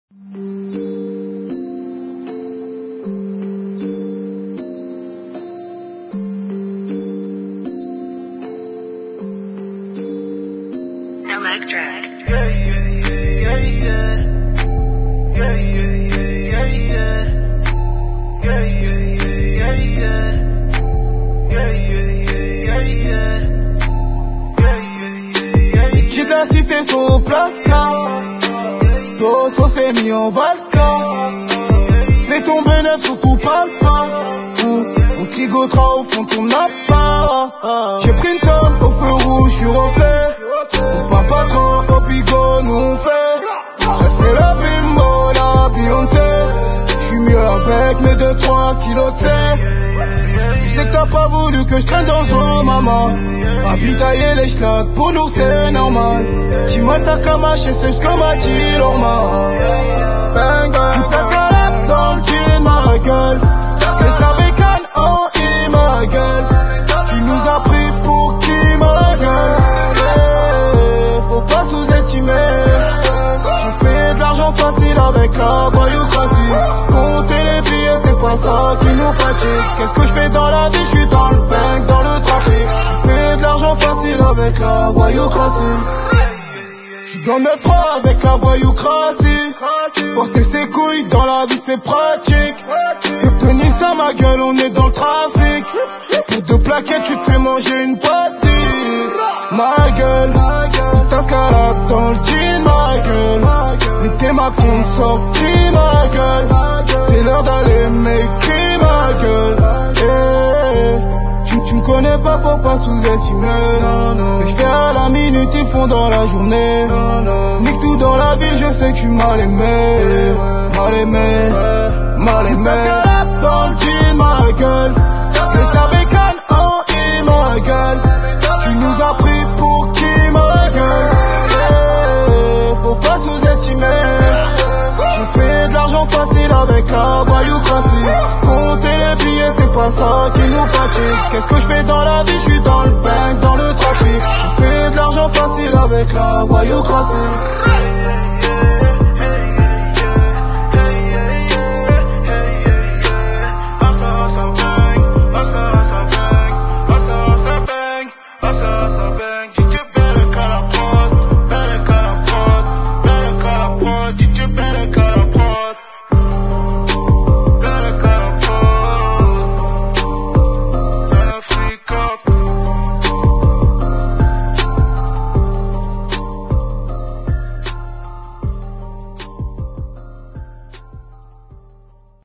J'ai de la cité sont au placard. Tosso s'est mis en valka. Fais tomber neuf, surtout pas le pas. Mon petit Gotra au fond de ton appart. J'ai pris une somme au feu rouge, j'suis refait. On parle pas trop au bigot, nous on fait. Elle fait la bimbo, la Beyoncé. J'suis mieux avec mes 2-3 kilos de thé. Tu sais que t'as pas voulu que je traîne dans le zoo, maman. Ravitailler les schlags, pour nous c'est normal. Dis-moi ça kamache et c'est ce que m'a dit Lorma. Bang bang, tout ta galette dans le jean, ma gueule. C'est ta bécane en I, ma gueule. Tu nous as pris pour qui, ma gueule? Faut pas sous-estimer. Tu fais de l'argent facile avec la voyoucratie. Compter les billets c'est pas ça qui nous fatigue. Qu'est-ce que je fais dans la vie? Je suis dans le bang, dans le trafic. Facile avec la voyoucratie. J'suis dans le 9-3 avec la voyoucratie. Porter ses couilles dans la vie c'est pratique. Tenir ça ma gueule, on est dans le trafic. Pour 2 plaquettes tu te fais manger une pastille. Ma gueule, ta scalade dans le jean ma gueule. Les thémas sont sortis ma gueule. C'est l'heure d'aller m'écrire ma gueule. Tu me connais pas, faut pas sous-estimer. Je fais à la minute, ils font dans la journée. Nique tout dans la ville, je sais que tu m'as aimé.